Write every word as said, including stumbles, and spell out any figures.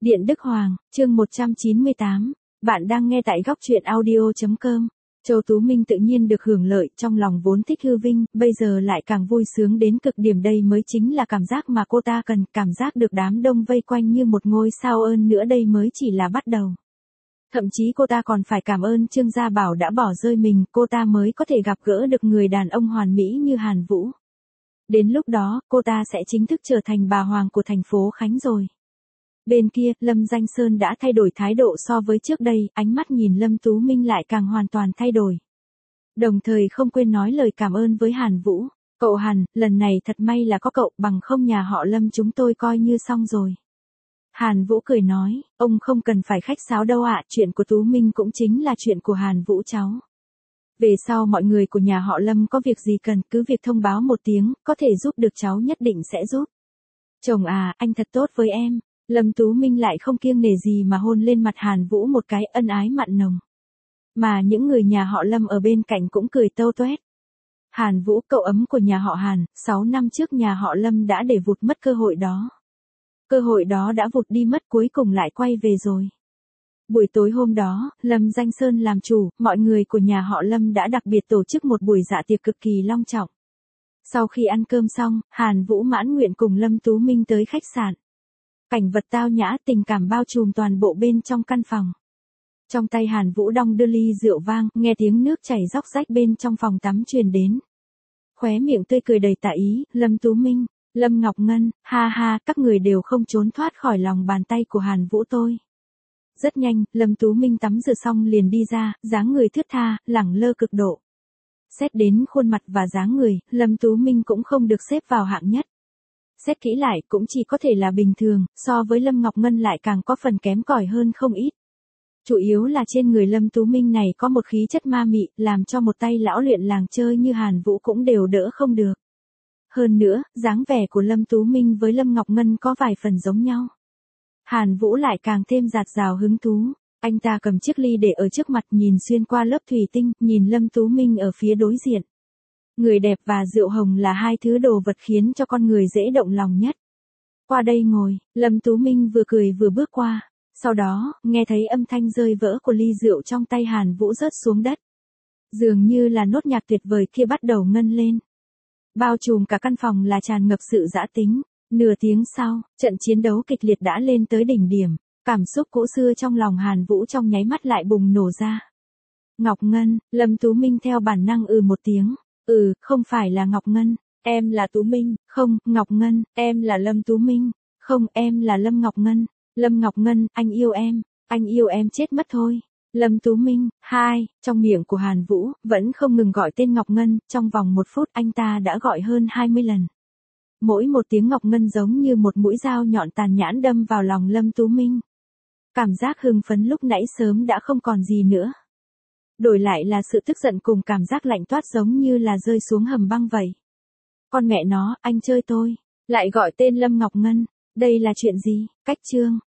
Điện Đức Hoàng, chương một trăm chín mươi tám. Bạn đang nghe tại góc truyện audio.com. Châu Tú Minh tự nhiên được hưởng lợi, trong lòng vốn thích hư vinh, bây giờ lại càng vui sướng đến cực điểm, đây mới chính là cảm giác mà cô ta cần, cảm giác được đám đông vây quanh như một ngôi sao, ơn nữa đây mới chỉ là bắt đầu. Thậm chí cô ta còn phải cảm ơn Trương Gia Bảo đã bỏ rơi mình, cô ta mới có thể gặp gỡ được người đàn ông hoàn mỹ như Hàn Vũ. Đến lúc đó, cô ta sẽ chính thức trở thành bà hoàng của thành phố Khánh rồi. Bên kia, Lâm Danh Sơn đã thay đổi thái độ so với trước đây, ánh mắt nhìn Lâm Tú Minh lại càng hoàn toàn thay đổi. Đồng thời không quên nói lời cảm ơn với Hàn Vũ. Cậu Hàn, lần này thật may là có cậu, bằng không nhà họ Lâm chúng tôi coi như xong rồi. Hàn Vũ cười nói, ông không cần phải khách sáo đâu ạ, chuyện của Tú Minh cũng chính là chuyện của Hàn Vũ cháu. Về sau mọi người của nhà họ Lâm có việc gì cần, cứ việc thông báo một tiếng, có thể giúp được cháu nhất định sẽ giúp. Chồng à, anh thật tốt với em. Lâm Tú Minh lại không kiêng nể gì mà hôn lên mặt Hàn Vũ một cái, ân ái mặn nồng. Mà những người nhà họ Lâm ở bên cạnh cũng cười tâu toét. Hàn Vũ, cậu ấm của nhà họ Hàn, sáu năm trước nhà họ Lâm đã để vụt mất cơ hội đó. Cơ hội đó đã vụt đi mất, cuối cùng lại quay về rồi. Buổi tối hôm đó, Lâm Danh Sơn làm chủ, mọi người của nhà họ Lâm đã đặc biệt tổ chức một buổi dạ tiệc cực kỳ long trọng. Sau khi ăn cơm xong, Hàn Vũ mãn nguyện cùng Lâm Tú Minh tới khách sạn. Cảnh vật tao nhã, tình cảm bao trùm toàn bộ bên trong căn phòng. Trong tay Hàn Vũ đong đưa ly rượu vang, nghe tiếng nước chảy róc rách bên trong phòng tắm truyền đến. Khóe miệng tươi cười đầy tà ý, Lâm Tú Minh, Lâm Ngọc Ngân, ha ha, các người đều không trốn thoát khỏi lòng bàn tay của Hàn Vũ tôi. Rất nhanh, Lâm Tú Minh tắm rửa xong liền đi ra, dáng người thướt tha, lẳng lơ cực độ. Xét đến khuôn mặt và dáng người, Lâm Tú Minh cũng không được xếp vào hạng nhất. Xét kỹ lại cũng chỉ có thể là bình thường, so với Lâm Ngọc Ngân lại càng có phần kém cỏi hơn không ít. Chủ yếu là trên người Lâm Tú Minh này có một khí chất ma mị, làm cho một tay lão luyện làng chơi như Hàn Vũ cũng đều đỡ không được. Hơn nữa, dáng vẻ của Lâm Tú Minh với Lâm Ngọc Ngân có vài phần giống nhau. Hàn Vũ lại càng thêm dạt dào hứng thú. Anh ta cầm chiếc ly để ở trước mặt, nhìn xuyên qua lớp thủy tinh, nhìn Lâm Tú Minh ở phía đối diện. Người đẹp và rượu hồng là hai thứ đồ vật khiến cho con người dễ động lòng nhất. Qua đây ngồi, Lâm Tú Minh vừa cười vừa bước qua. Sau đó, nghe thấy âm thanh rơi vỡ của ly rượu trong tay Hàn Vũ rớt xuống đất. Dường như là nốt nhạc tuyệt vời kia bắt đầu ngân lên. Bao trùm cả căn phòng là tràn ngập sự dã tính. Nửa tiếng sau, trận chiến đấu kịch liệt đã lên tới đỉnh điểm. Cảm xúc cũ xưa trong lòng Hàn Vũ trong nháy mắt lại bùng nổ ra. Ngọc Ngân, Lâm Tú Minh theo bản năng ừ một tiếng. Ừ, không phải là Ngọc Ngân, em là Tú Minh. Không, Ngọc Ngân, em là Lâm Tú Minh. Không, em là Lâm Ngọc Ngân. Lâm Ngọc Ngân, anh yêu em, anh yêu em chết mất thôi. Lâm Tú Minh, hai, trong miệng của Hàn Vũ, vẫn không ngừng gọi tên Ngọc Ngân, trong vòng một phút anh ta đã gọi hơn hai mươi lần. Mỗi một tiếng Ngọc Ngân giống như một mũi dao nhọn tàn nhẫn đâm vào lòng Lâm Tú Minh. Cảm giác hưng phấn lúc nãy sớm đã không còn gì nữa. Đổi lại là sự tức giận cùng cảm giác lạnh toát giống như là rơi xuống hầm băng vậy. Con mẹ nó, anh chơi tôi, lại gọi tên Lâm Ngọc Ngân, đây là chuyện gì? Cách chương,